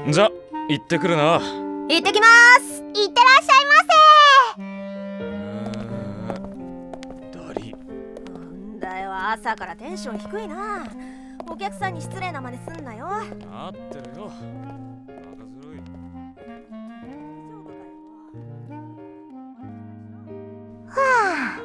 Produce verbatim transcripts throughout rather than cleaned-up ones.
じゃ、行ってくるな。 行ってきます。 行ってらっしゃいませ。 ダリ。 んだよ、朝からテンション低いな。お客さんに失礼な真似すんなよ。 合ってるよ。バカずるい。 はあ。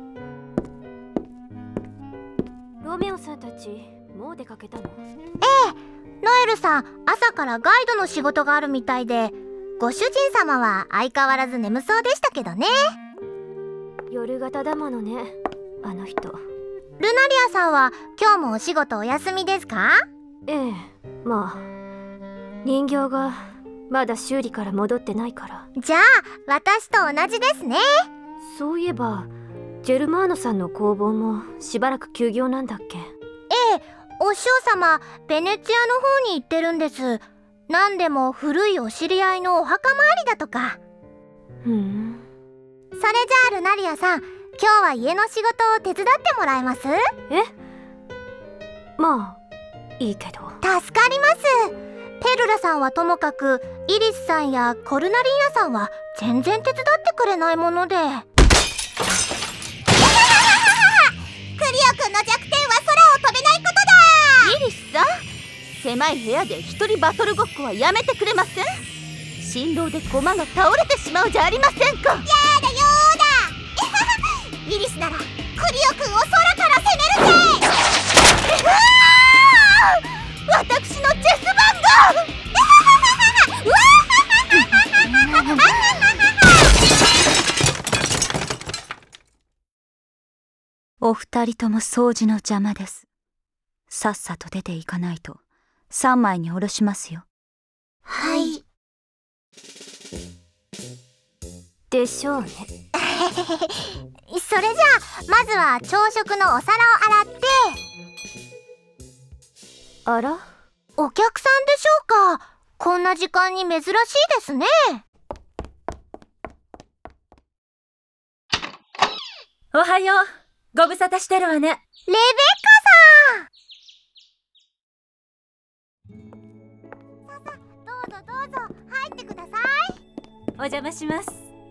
ロメオさんたちもう出かけたの？ ええ、ノエルさん朝からガイドの仕事があるみたいで、ご主人様は相変わらず眠そうでしたけどね。 夜型だものね、あの人。 ルナリアさんは今日もお仕事お休みですか？ ええ、まあ人形がまだ修理から戻ってないから。 じゃあ私と同じですね。 そういえばジェルマーノさんの工房もしばらく休業なんだっけ？ ええ、お師匠様ベネチアの方に行ってるんです。何でも古いお知り合いのお墓参りだとか。 ふん。 それじゃあルナリアさん、今日は家の仕事を手伝ってもらえます？ え？まあいいけど。 助かります。ペルラさんはともかくイリスさんやコルナリーナさんは全然手伝ってくれないもので。クリオ君の弱点は空を飛べないことだ。 イリスさん、狭い部屋で一人バトルごっこはやめてくれません？振動で駒が倒れてしまうじゃありませんか。 やだよーだイリスならクリオ君を空から攻めるぜ。 私のチェス番号お二人とも掃除の邪魔です。さっさと出ていかないと三枚におろしますよ。 はい。 でしょうね。 それじゃあまずは朝食のお皿を洗って。 あら？ お客さんでしょうか？こんな時間に珍しいですね。 おはよう。ご無沙汰してるわね。 レベッカさん。ささ、どうぞどうぞ入ってください。 お邪魔します。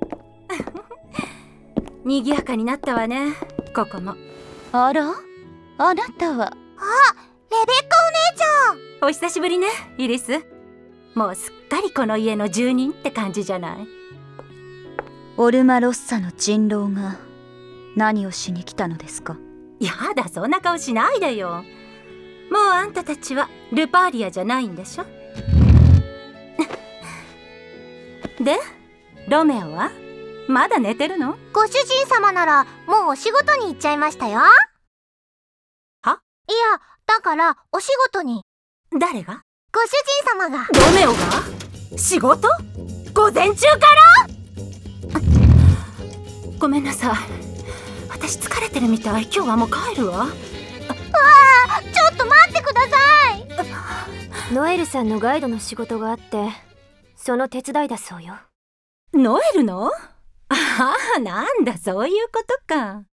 賑やかになったわね、ここも。 あら？あなたは。 あ、レベッカお姉ちゃん。 お久しぶりね、イリス。もうすっかりこの家の住人って感じじゃない？ オルマロッサの人狼が何をしに来たのですか？ やだ、そんな顔しないでよ。もうあんたたちはルパーリアじゃないんでしょ。で、ロメオはまだ寝てるの？ ご主人様ならもうお仕事に行っちゃいましたよ。 は？ いや、だからお仕事に。 誰が？ ご主人様が。 ロメオが？仕事？午前中から？ごめんなさい、私疲れてるみたい。今日はもう帰るわ。わあ、ちょっと待ってください。 ノエルさんのガイドの仕事があってその手伝いだそうよ。 ノエルの？ああ、なんだ、そういうことか。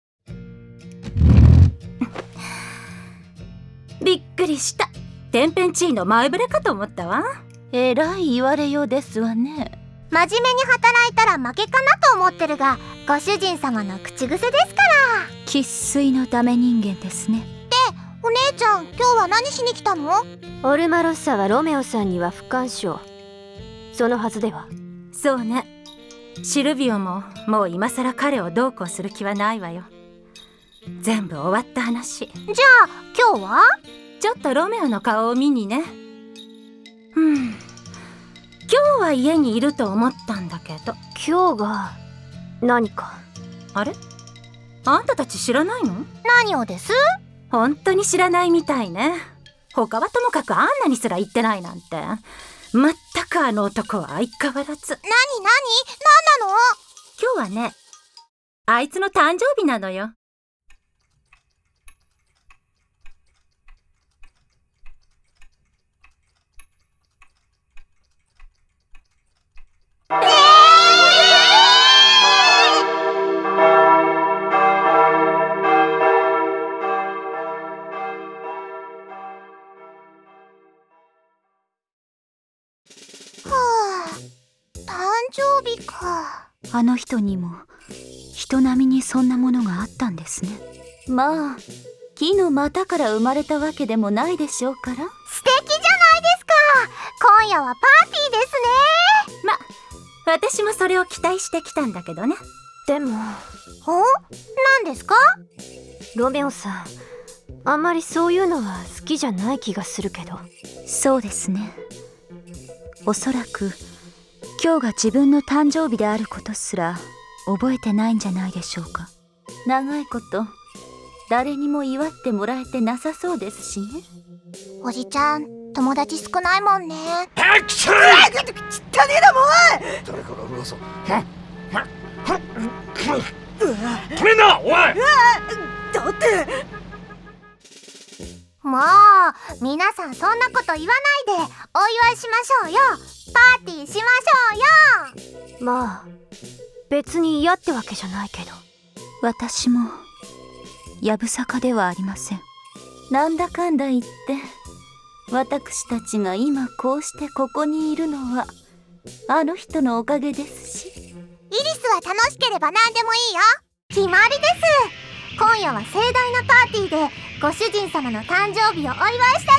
びっくりした。天変地異の前触れかと思ったわ。 えらい言われようですわね。 真面目に働いたら負けかなと思ってるが、ご主人様の口癖ですから。 生粋のダメ人間ですね。 で、お姉ちゃん今日は何しに来たの？ オルマロッサはロメオさんには不干渉。そのはずでは。 そうね。シルビオももう今さら彼をどうこうする気はないわよ。全部終わった話。 じゃあ今日は？ ちょっとロメオの顔を見にね。うん、今日は家にいると思ったんだけど。 今日が何か？ あれ？あんたたち知らないの？ 何をです？ 本当に知らないみたいね。他はともかくあんなにすら言ってないなんて。まったくあの男は相変わらず。なになに？なんなの？ 今日はね、あいつの誕生日なのよ。 えーあの人にも人並みにそんなものがあったんですね。 まあ木の股から生まれたわけでもないでしょうから。 素敵じゃないですか。今夜はパーティーですね。 ま、私もそれを期待してきたんだけどね。 でもお？何ですか？ ロメオさん、あんまりそういうのは好きじゃない気がするけど。 そうですね。おそらく今日が自分の誕生日であることすら覚えてないんじゃないでしょうか。 長いこと誰にも祝ってもらえてなさそうですしね。 おじちゃん、友達少ないもんね。 ハクション！ ちったねえだもん。 誰から噂？止めんな、おい！ だってもう皆さんそんなこと言わないでお祝いしましょうよ。パーティーしましょうよ。 まあ別に嫌ってわけじゃないけど。 私もやぶさかではありません。 なんだかんだ言って私たちが今こうしてここにいるのはあの人のおかげですし。 イリスは楽しければ何でもいいよ。決まりです。今夜は盛大なパーティーでご主人様の誕生日をお祝いしてあげましょう。わー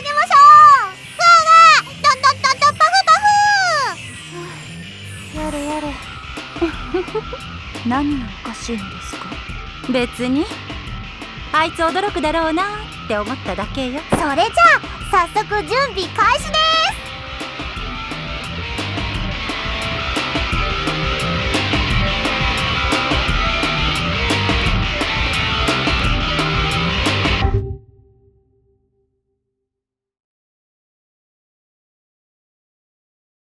わー、どんどんどんどんパフパフ。やれやれ。 何がおかしいんですか？ 別にあいつ驚くだろうなって思っただけよ。 それじゃあ早速準備開始です。